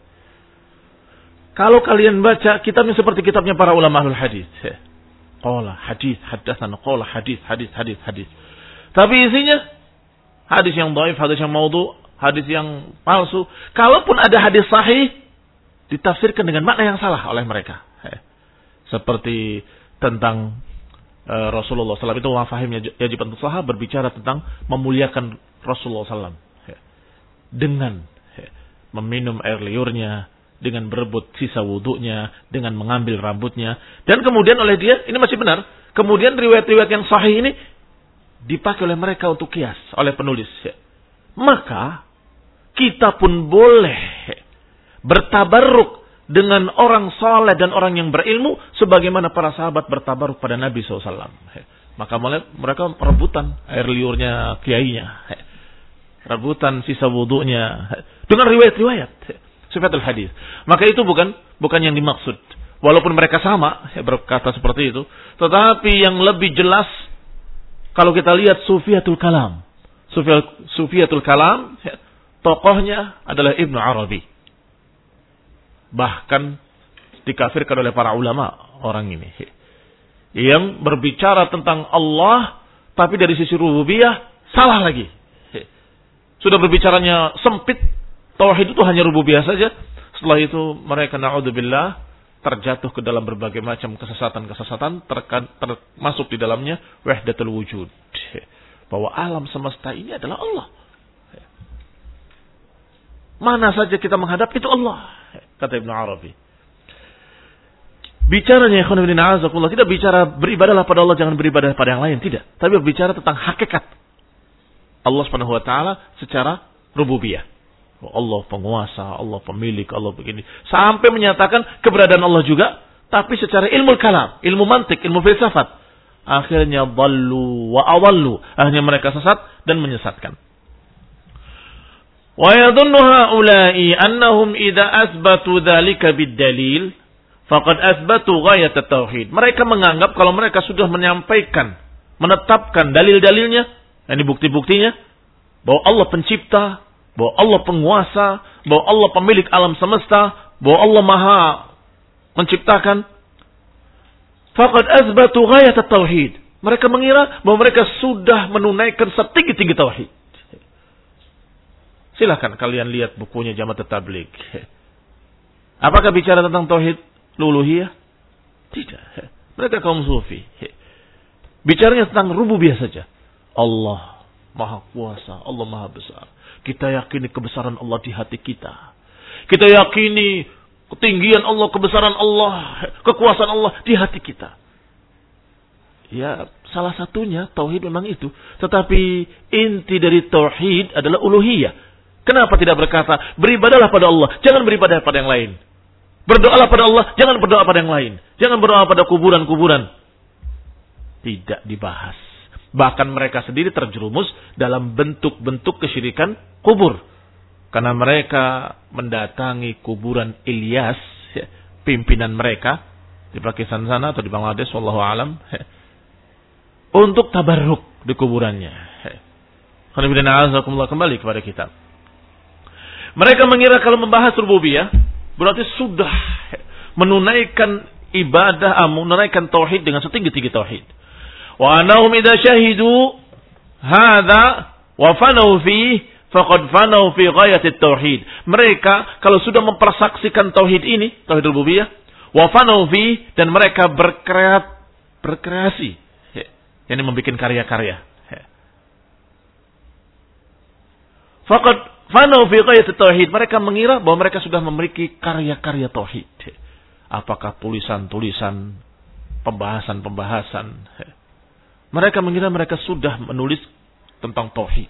Kalau kalian baca kitabnya seperti kitabnya para ulama ahlul hadis. Qala hadis, haddatsana qala hadis, hadis, hadis, hadis. Tapi isinya hadis yang dhaif, hadis yang maudhu', hadis yang palsu. Kalaupun ada hadis sahih ditafsirkan dengan makna yang salah oleh mereka. Seperti tentang uh, Rasulullah sallallahu alaihi wasallam itu wafahimnya yajib an tusahhah, berbicara tentang memuliakan Rasulullah sallallahu alaihi wasallam dengan meminum air liurnya, dengan berebut sisa wudhunya, dengan mengambil rambutnya. Dan kemudian oleh dia, ini masih benar. Kemudian riwayat-riwayat yang sahih ini dipakai oleh mereka untuk kias, oleh penulis. Maka, kita pun boleh bertabarruk dengan orang saleh dan orang yang berilmu, sebagaimana para sahabat bertabaruk pada Nabi shallallahu alaihi wasallam. Maka mereka rebutan air liurnya kiainya. Rebutan sisa wudhunya. Dengan riwayat-riwayat. Sifatul hadis. Maka itu bukan bukan yang dimaksud. Walaupun mereka sama ya, berkata seperti itu, tetapi yang lebih jelas kalau kita lihat Sufiyatul Kalam. Sufiyatul Kalam ya, tokohnya adalah Ibnu Arabi. Bahkan dikafirkan oleh para ulama orang ini. Yang berbicara tentang Allah tapi dari sisi rububiyah salah lagi. Sudah berbicaranya sempit. Tauhid itu hanya rububiyah saja. Setelah itu mereka na'udzubillah terjatuh ke dalam berbagai macam kesesatan-kesesatan, termasuk di dalamnya wahdatul wujud. Bahwa alam semesta ini adalah Allah. Mana saja kita menghadap itu Allah, kata Ibnu Arabi. Bicaranya ikhwan fillah azakumullah tidak bicara beribadahlah pada Allah, jangan beribadah pada yang lain, tidak. Tapi berbicara tentang hakikat Allah Subhanahu wa taala secara rububiyah. Allah penguasa, Allah pemilik, Allah begini. Sampai menyatakan keberadaan Allah juga, tapi secara ilmu kalam, ilmu mantik, ilmu filsafat. Akhirnya dhallu wa adallu. Akhirnya mereka sesat dan menyesatkan. Wa yadhunnu haula'i annahum idza asbatu dzalika bid-dalil faqad asbatu ghayat at-tauhid. Mereka menganggap kalau mereka sudah menyampaikan, menetapkan dalil-dalilnya, ini bukti-buktinya bahwa Allah pencipta, bahwa Allah penguasa, bahwa Allah pemilik alam semesta, bahwa Allah Maha menciptakan, faqad azbatu ghayat at-tauhid. Mereka mengira bahwa mereka sudah menunaikan setinggi-tinggi tauhid. Silakan kalian lihat bukunya Jamaat Tabligh. Apakah bicara tentang tauhid uluhiyah? Tidak. Mereka kaum sufi. Bicaranya tentang rububiyah saja. Allah Maha Kuasa, Allah Maha Besar. Kita yakini kebesaran Allah di hati kita. Kita yakini ketinggian Allah, kebesaran Allah, kekuasaan Allah di hati kita. Ya, salah satunya tauhid memang itu. Tetapi inti dari tauhid adalah uluhiyah. Kenapa tidak berkata, beribadahlah pada Allah, jangan beribadah pada yang lain. Berdoalah pada Allah, jangan berdoa pada yang lain. Jangan berdoa pada kuburan-kuburan. Tidak dibahas. Bahkan mereka sendiri terjerumus dalam bentuk-bentuk kesyirikan kubur. Karena mereka mendatangi kuburan Ilyas, pimpinan mereka, di Pakistan sana atau di Bangladesh, wallahu alam, untuk tabarruk di kuburannya. Kembali kepada kitab. Mereka mengira kalau membahas rububiyah berarti sudah menunaikan ibadah, menunaikan tauhid dengan setinggi-tinggi tauhid. Wa annahum idza syahidu hadza wa fanau fi faqad fanau fi ghayati tauhid. Mereka kalau sudah mempersaksikan tauhid ini, tauhid rububiyah, wa fanau fi, dan mereka berkreat berkreasi, yakni membuat karya-karya. Faqad fanau fi ghayati tauhid. Mereka mengira bahwa mereka sudah memiliki karya-karya tauhid. Apakah tulisan-tulisan, pembahasan-pembahasan. Mereka mengira mereka sudah menulis tentang tauhid.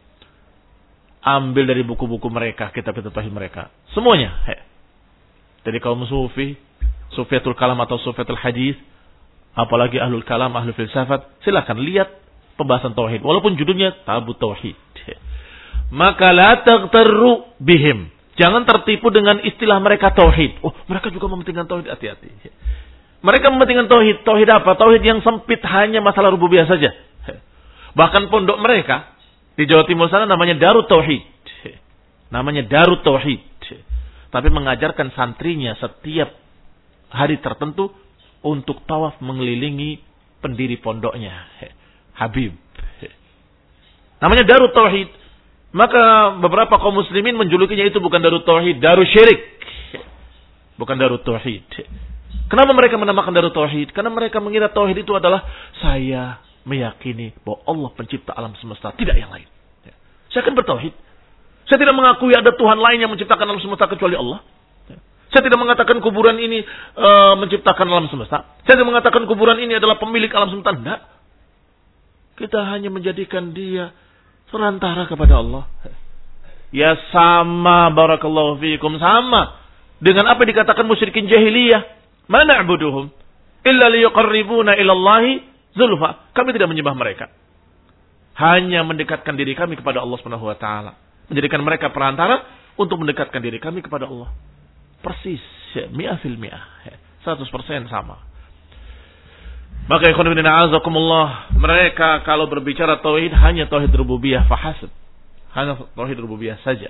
Ambil dari buku-buku mereka, kitab-kitab tauhid mereka. Semuanya. Dari kaum sufi, sufiatul kalam atau sufiatul hadis, apalagi ahlul kalam, ahlul filsafat, silakan lihat pembahasan tauhid. Walaupun judulnya Tabut Tauhid. Maka la taghtarru bihim. Jangan tertipu dengan istilah mereka tauhid. Oh, mereka juga mementingkan tauhid, hati-hati. Mereka mementingkan tauhid. Tauhid apa? Tauhid yang sempit, hanya masalah rububiyah saja. Bahkan pondok mereka di Jawa Timur sana namanya Darut Tauhid. Namanya Darut Tauhid. Tapi mengajarkan santrinya setiap hari tertentu untuk tawaf mengelilingi pendiri pondoknya, Habib. Namanya Darut Tauhid. Maka beberapa kaum muslimin menjulukinya itu bukan Darut Tauhid, Darut Syirik. Bukan Darut Tauhid. Kenapa mereka menamakan Darut Tauhid? Karena mereka mengira tauhid itu adalah saya meyakini bahwa Allah pencipta alam semesta, tidak yang lain. Saya akan bertauhid. Saya tidak mengakui ada Tuhan lain yang menciptakan alam semesta kecuali Allah. Saya tidak mengatakan kuburan ini uh, menciptakan alam semesta. Saya tidak mengatakan kuburan ini adalah pemilik alam semesta. Tidak. Kita hanya menjadikan dia perantara kepada Allah. Ya sama, barakallahu fiikum, sama dengan apa dikatakan musyrikin jahiliyah. Ma na'buduhum illa liyuqarribuna ila Allahi zulfa. Kami tidak menyembah mereka, hanya mendekatkan diri kami kepada Allah Subhanahu wa taala. Menjadikan mereka perantara untuk mendekatkan diri kami kepada Allah. Persis, mi'ah fil mi'ah. seratus persen sama. Maka ikhwan fillah azakumullah, mereka kalau berbicara tauhid hanya tauhid rububiyah fahasib. Hanya tauhid rububiyah saja.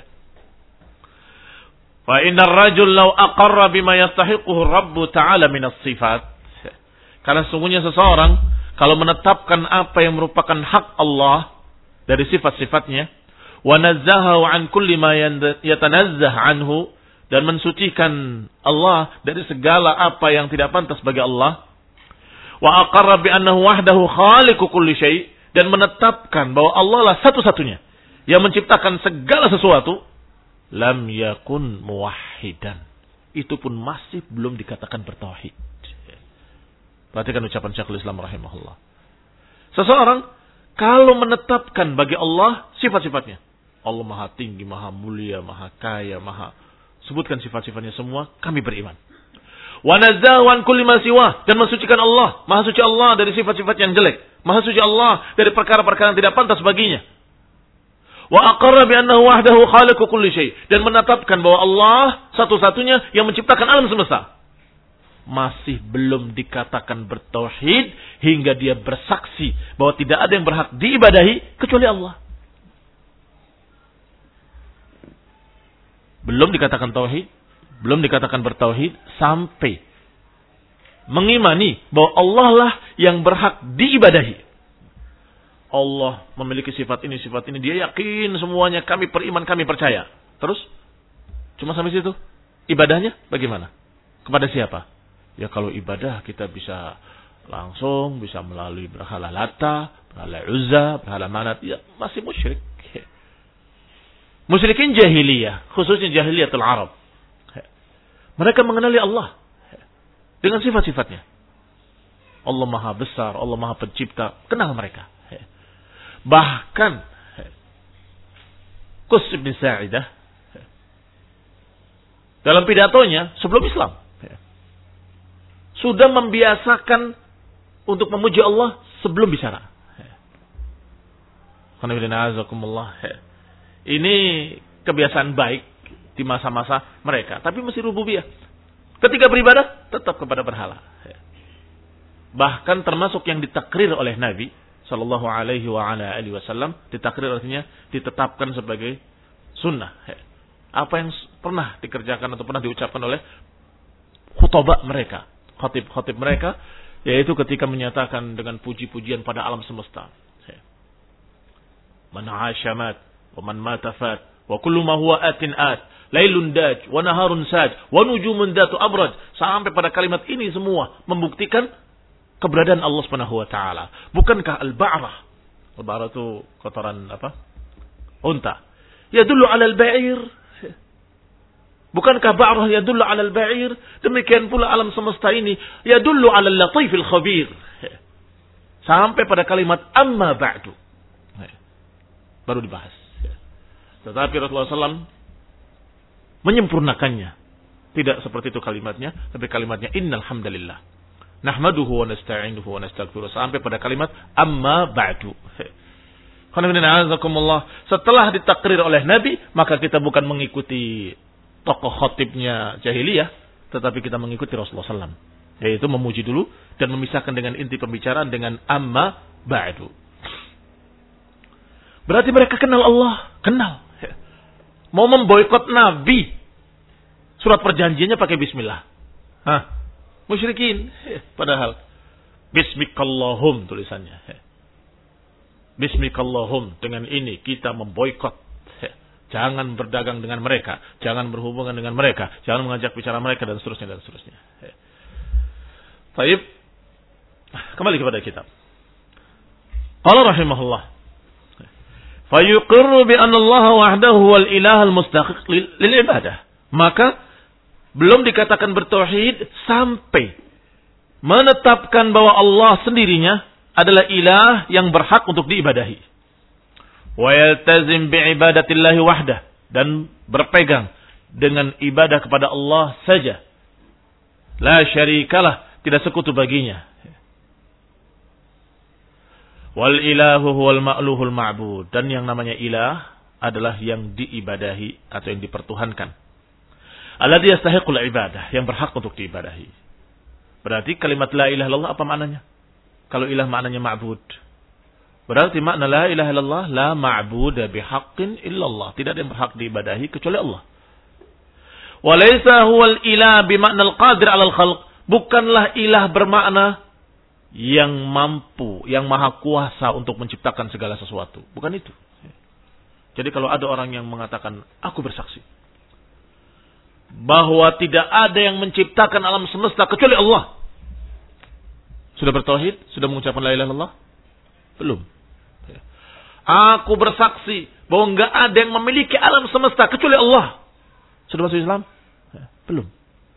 Fa innar rajul law aqarra bima yastahiquhu Rabbu ta'ala min as-sifat. Karena sungguhnya seseorang kalau menetapkan apa yang merupakan hak Allah dari sifat-sifatnya, wa nazzahu an kulli ma yatanazzah anhu, dan mensucikan Allah dari segala apa yang tidak pantas bagi Allah, wa aqarra bi annahu wahdahu khaliqu kulli syai', dan menetapkan bahwa Allah lah satu-satunya yang menciptakan segala sesuatu, lam yakun muwahhidan. Itu pun masih belum dikatakan bertauhid. Perhatikan ucapan Syekhul Islam rahimahullah. Seseorang kalau menetapkan bagi Allah sifat-sifatnya, Allah maha tinggi, maha mulia, maha kaya, maha, sebutkan sifat-sifatnya semua, kami beriman. Wa nazzahu an kulli ma siwa, dan mensucikan Allah, maha suci Allah dari sifat-sifat yang jelek, maha suci Allah dari perkara-perkara yang tidak pantas baginya. Wa aqarra bi annahu wahdahu khaliqu kulli syai', dan menetapkan bahwa Allah satu-satunya yang menciptakan alam semesta. Masih belum dikatakan bertauhid hingga dia bersaksi bahwa tidak ada yang berhak diibadahi kecuali Allah. Belum dikatakan tauhid, belum dikatakan bertauhid sampai mengimani bahwa Allah lah yang berhak diibadahi. Allah memiliki sifat ini, sifat ini. Dia yakin semuanya, kami beriman, kami percaya. Terus, cuma sampai situ. Ibadahnya bagaimana? Kepada siapa? Ya kalau ibadah kita bisa langsung, bisa melalui berhala Lata, berhala Uzza, berhala Manat. Ya masih musyrik. Musyrikin jahiliyah, khususnya jahiliyatul Arab. Mereka mengenali Allah dengan sifat-sifatnya. Allah Maha Besar, Allah Maha Pencipta. Kenal mereka. Bahkan Qus bin Sa'idah dalam pidatonya sebelum Islam sudah membiasakan untuk memuji Allah sebelum bicara. Ini kebiasaan baik di masa-masa mereka, tapi mesti rububiyah. Ketika beribadah tetap kepada berhala. Bahkan termasuk yang ditakrir oleh Nabi sallallahu alaihi wa ala alihi wasallam, ditakrir artinya ditetapkan sebagai sunnah. Apa yang pernah dikerjakan atau pernah diucapkan oleh khutbah mereka, khatib-khatib mereka, yaitu ketika menyatakan dengan puji-pujian pada alam semesta. Man 'ashamat wa man mata fat wa kullu ma huwa atin at lailun daj wa naharun saj wa nujumun datu abraj, sampai pada kalimat ini semua membuktikan keberadaan Allah Subhanahu wa taala. Bukankah al-ba'rah, al-ba'rah itu kotoran apa? Unta. Yadullu 'ala al-ba'ir. Bukankah ba'rah yadullu 'ala al-ba'ir? Demikian pula alam semesta ini yadullu 'ala al-latif al-khabir. Sampai pada kalimat amma ba'du. Baru dibahas. Tetapi Rasulullah sallallahu alaihi wasallam menyempurnakannya. Tidak seperti itu kalimatnya, tapi kalimatnya innal hamdalillah nahmaduhu wa nasta'inuhu wa nastaghfiruh, sampai pada kalimat amma ba'du. Setelah ditakrir oleh Nabi, maka kita bukan mengikuti tokoh khatibnya jahiliyah, tetapi kita mengikuti Rasulullah sallallahu alaihi wasallam, yaitu memuji dulu dan memisahkan dengan inti pembicaraan dengan amma ba'du. Berarti mereka kenal Allah, kenal. Mau memboikot Nabi, surat perjanjiannya pakai bismillah. Hah? Musyrikin. Padahal bismikallahum tulisannya. Bismikallahum, dengan ini kita memboikot. Jangan berdagang dengan mereka, jangan berhubungan dengan mereka, jangan mengajak bicara mereka, dan seterusnya dan seterusnya. Baik. Kembali kepada kitab. Allah rahimahullah. Fayuqirru bi anna Allah wahdahu wal ilah al-mustahiq lil ibadah. Maka belum dikatakan bertauhid sampai menetapkan bahwa Allah sendirinya adalah ilah yang berhak untuk diibadahi. Wa yaltazim bi ibadatillahi wahdah, dan berpegang dengan ibadah kepada Allah saja. La syarikalah, tidak sekutu baginya. Wal ilahu huwal ma'luhul ma'bud, dan yang namanya ilah adalah yang diibadahi atau yang dipertuhankan. Alladzi yastahiqul ibadah, yang berhak untuk diibadahi. Berarti kalimat la ilaha illallah apa maknanya? Kalau ilah maknanya ma'bud, berarti makna la ilaha illallah la ma'buda bihaqqin illallah, tidak ada yang berhak diibadahi kecuali Allah. Wa laisa huwal ilah bimaknal qadir 'alal khalq, bukanlah ilah bermakna yang mampu, yang maha kuasa untuk menciptakan segala sesuatu. Bukan itu. Jadi kalau ada orang yang mengatakan, aku bersaksi bahwa tidak ada yang menciptakan alam semesta kecuali Allah, sudah bertauhid? Sudah mengucapkan la ilaha illallah? Belum. Aku bersaksi bahwa enggak ada yang memiliki alam semesta kecuali Allah, sudah masuk Islam? Belum.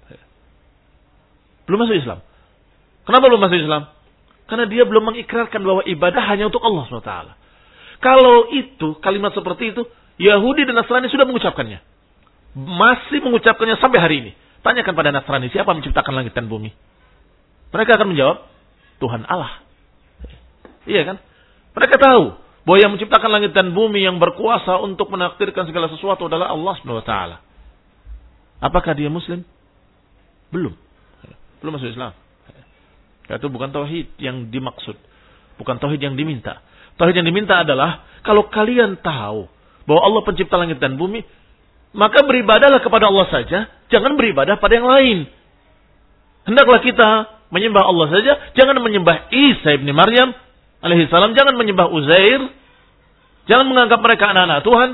Belum masuk Islam. Kenapa belum masuk Islam? Karena dia belum mengikrarkan bahwa ibadah hanya untuk Allah subhanahu wa taala. Kalau itu, kalimat seperti itu, Yahudi dan Nasrani sudah mengucapkannya. Masih mengucapkannya sampai hari ini. Tanyakan pada Nasrani, siapa menciptakan langit dan bumi? Mereka akan menjawab, Tuhan Allah. Iya kan? Mereka tahu bahwa yang menciptakan langit dan bumi, yang berkuasa untuk menakdirkan segala sesuatu adalah Allah subhanahu wa taala. Apakah dia Muslim? Belum. Belum masuk Islam. Itu bukan tauhid yang dimaksud. Bukan tauhid yang diminta. Tauhid yang diminta adalah, kalau kalian tahu bahwa Allah pencipta langit dan bumi, maka beribadahlah kepada Allah saja, jangan beribadah pada yang lain. Hendaklah kita menyembah Allah saja, jangan menyembah Isa ibn Maryam alaihi salam, jangan menyembah Uzair, jangan menganggap mereka anak-anak Tuhan.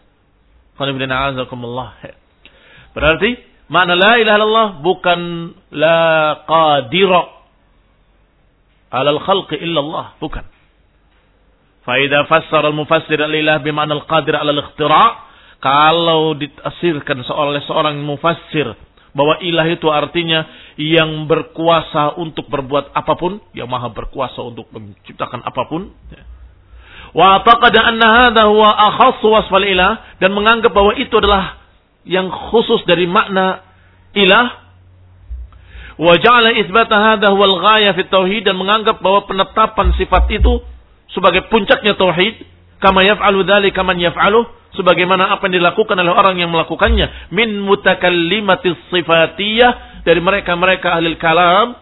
Berarti makna la ilaha illallah bukan la qadira alal khalqi illallah, bukan. Fa idza fassara al-mufassir al-ilah bima'na al-qadir ala al-ikhtira', kalau ditafsirkan oleh seorang mufassir bahwa ilah itu artinya yang berkuasa untuk berbuat apapun, yang maha berkuasa untuk menciptakan apapun. Wa taqada anna hadha huwa akhassu wasfal ilah, dan menganggap bahwa itu adalah yang khusus dari makna ilah. Wa ja'ala itsbata hadha huwa al-ghaya fi tauhid, dan menganggap bahwa penetapan sifat itu sebagai puncaknya tauhid. Kama yaf'alu dzalika man yaf'aluh, sebagaimana apa yang dilakukan oleh orang yang melakukannya, min mutakallimatis sifatiyah, dari mereka-mereka ahli kalam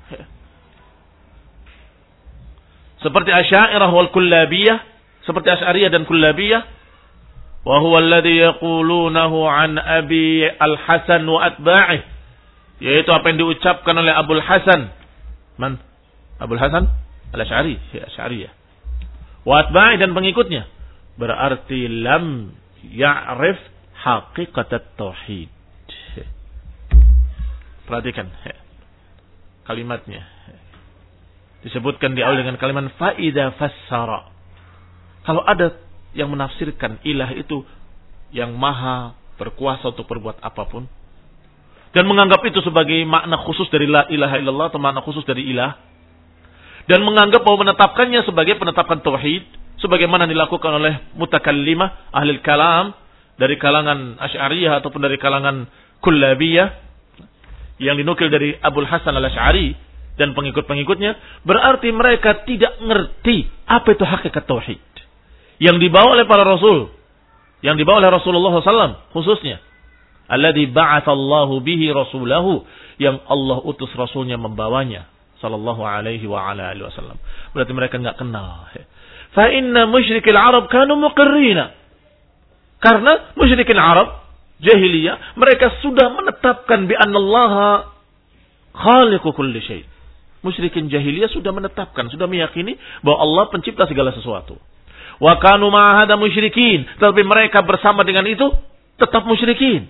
seperti Asy'ariyah wal Kullabiyah, seperti Asy'ariyah dan Kullabiyah. Wa huwa alladhi yaqulunahu an Abi Al-Hasan wa atba'ih, yaitu apa yang diucapkan oleh Abul Hasan. Man? Abul Hasan Al-Asy'ari, ya Asy'ariyah. Wa atba'ih, dan pengikutnya. Berarti lam ya'rif haqiqat at-tauhid. Perhatikan kalimatnya. Disebutkan di awal dengan kalimat faida fassara. Kalau ada yang menafsirkan ilah itu yang maha berkuasa untuk berbuat apapun, dan menganggap itu sebagai makna khusus dari la ilaha illallah, atau makna khusus dari ilah, dan menganggap bahwa menetapkannya sebagai penetapan tauhid, sebagaimana dilakukan oleh mutakallimah ahli kalam dari kalangan Asy'ariyah ataupun dari kalangan Kullabiyah yang dinukil dari Abul Hasan Al-Asy'ari dan pengikut-pengikutnya, berarti mereka tidak ngerti apa itu hakikat tauhid yang dibawa oleh para rasul, yang dibawa oleh Rasulullah shallallahu alaihi wasallam khususnya, alladzi ba'atsallahu bihi rasulahu, yang Allah utus rasulnya membawanya sallallahu alaihi wa ala alihi wasallam. Berarti mereka enggak kenal. Fa inna musyrikil Arab kanu muqirrina. Karena musyrikin Arab jahiliyah, mereka sudah menetapkan bi annallaha khaliqu kulli syai'. Musyrikin jahiliyah sudah menetapkan, sudah meyakini bahwa Allah pencipta segala sesuatu. Wa kanu ma'ahada musyrikin, tapi mereka bersama dengan itu tetap musyrikin.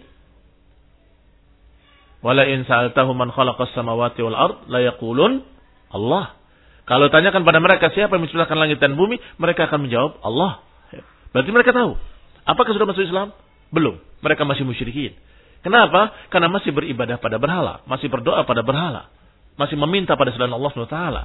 Wala in sa'altahum man khalaqas samawati wal ard la yaqulun Allah. Kalau tanyakan pada mereka siapa yang menciptakan langit dan bumi, mereka akan menjawab Allah. Berarti mereka tahu. Apakah sudah masuk Islam? Belum. Mereka masih musyrikin. Kenapa? Karena masih beribadah pada berhala, masih berdoa pada berhala, masih meminta pada selain Allah subhanahu wa taala.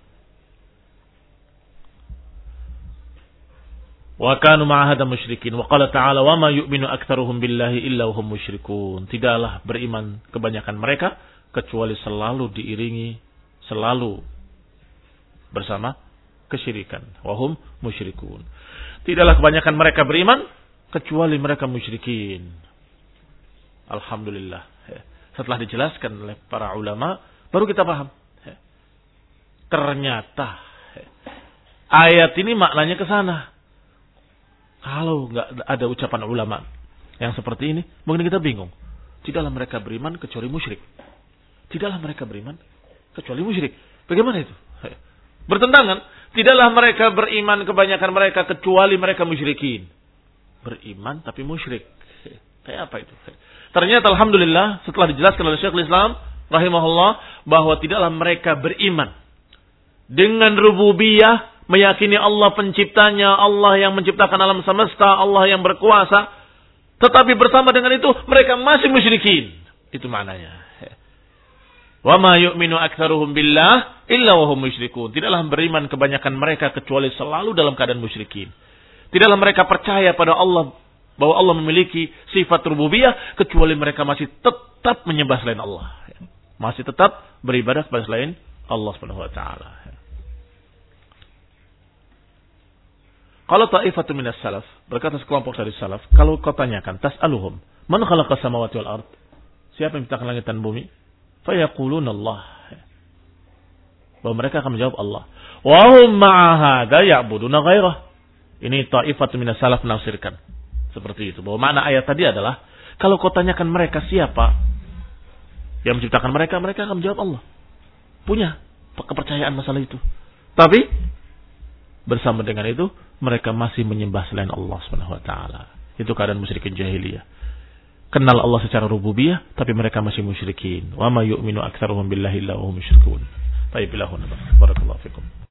Wa kanu ma'ahada musyrikin. Wa qala ta'ala wa ma yu'minu aktsaruhum billahi illa hum musyrikun. Tidaklah beriman kebanyakan mereka kecuali selalu diiringi, selalu bersama kesyirikan. Wa hum musyrikun. Tidaklah kebanyakan mereka beriman kecuali mereka musyrikin. Alhamdulillah. Setelah dijelaskan oleh para ulama, baru kita paham. Ternyata ayat ini maknanya ke sana. Kalau nggak ada ucapan ulama yang seperti ini, mungkin kita bingung. Tidaklah mereka beriman kecuali musyrik. Tidaklah mereka beriman kecuali musyrik. Bagaimana itu? Bertentangan. Tidaklah mereka beriman kebanyakan mereka kecuali mereka musyrikin. Beriman tapi musyrik. Kayak apa itu? Ternyata alhamdulillah setelah dijelaskan oleh Syekhul Islam rahimahullah bahwa tidaklah mereka beriman dengan rububiyah, meyakini Allah penciptanya, Allah yang menciptakan alam semesta, Allah yang berkuasa, tetapi bersama dengan itu mereka masih musyrikin. Itu maknanya. Wa ma yu'minu aktsaruhum billah illa wa hum musyrikun. Tidaklah beriman kebanyakan mereka kecuali selalu dalam keadaan musyrikin. Tidaklah mereka percaya pada Allah, bahwa Allah memiliki sifat rububiyah, kecuali mereka masih tetap menyembah selain Allah. Masih tetap beribadah kepada selain Allah Subhanahu wa taala. Kalau ta'ifatu minas salaf, berkata sekelompok dari salaf, kalau kau tanyakan, tas'aluhum, man khalaqas samawati wal ard? Siapa yang menciptakan langit dan bumi? Fa yaquluna Allah. Bahwa mereka akan menjawab Allah. Wa hum ma'a hadza ya'buduna ghairah. Ini ta'ifatu minas salaf menafsirkan. Seperti itu. Bahwa makna ayat tadi adalah, kalau kau tanyakan mereka siapa yang menciptakan mereka, mereka akan menjawab Allah. Punya kepercayaan masalah itu. Tapi bersama dengan itu mereka masih menyembah selain Allah Subhanahu wa taala. Itu keadaan musyrikin jahiliyah. Kenal Allah secara rububiyah tapi mereka masih musyrikin. Wa ma yu'minu aktsaruhum billahi illa wa hum musyrikun. Baik, barakallahu fikum.